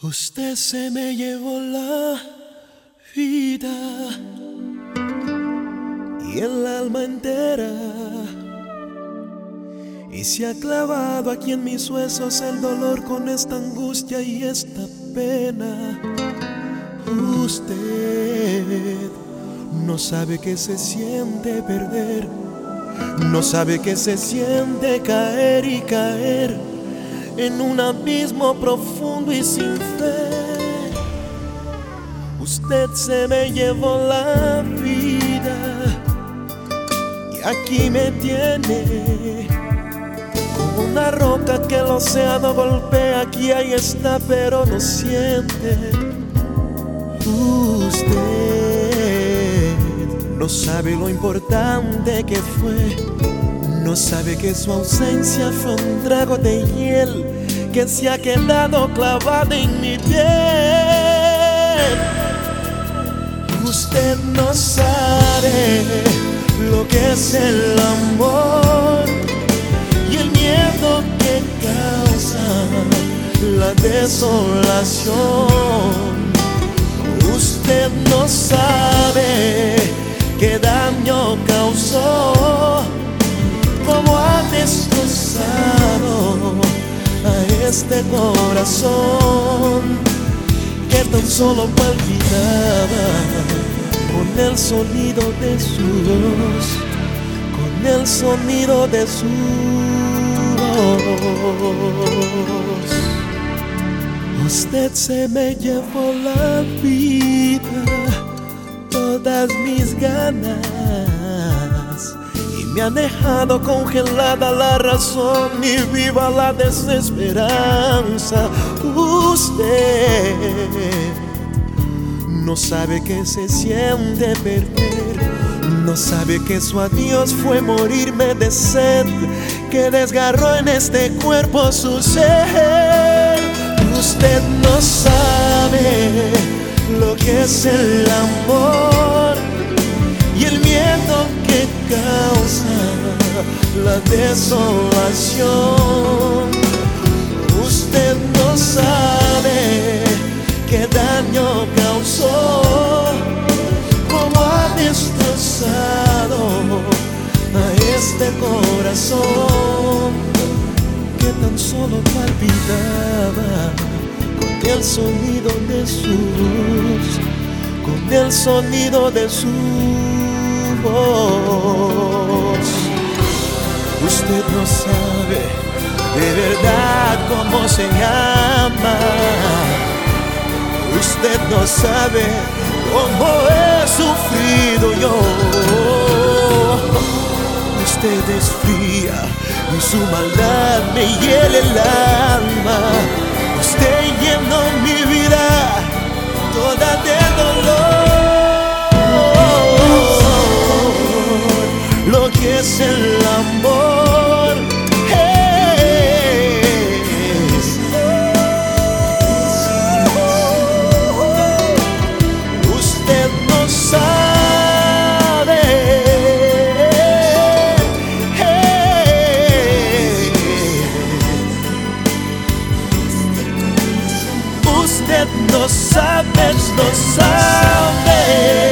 Usted se me llevó la vida y el alma entera, y se ha clavado aquí en mis huesos el dolor con esta angustia y esta pena. Usted no sabe que se siente perder, no sabe que se siente caer y caer en un abismo profundo y sin fe. Usted se me llevó la vida y aquí me tiene como una roca que el océano golpea. Aquí ahí está, pero no siente. Usted no sabe lo importante que fue, no sabe que su ausencia fue un trago de hiel que se ha quedado clavado en mi piel. Usted no sabe lo que es el amor y el miedo que causa la desolación. Usted no sabe qué daño causó, cómo ha destrozado a este corazón que tan solo palpitaba con el sonido de su voz, con el sonido de su voz. Usted se me llevó la vida, todas mis ganas, y me ha dejado congelada la razón y viva la desesperanza. Usted no sabe que se siente perder, no sabe que su adiós fue morirme de sed, que desgarró en este cuerpo su ser. Usted no sabe lo que es el amor y el miedo que causa la desolación. Usted no sabe qué daño causó, cómo ha destrozado a este corazón que tan solo palpitaba con el sonido de su voz, con el sonido de su voz. Usted no sabe de verdad cómo se llama, usted no sabe cómo he sufrido yo. Usted es fría y su maldad me hiela el alma. Usted llenó mi vida toda de dolor. Lo que es el amor es. Usted no sabe. Usted no sabe, no sabe.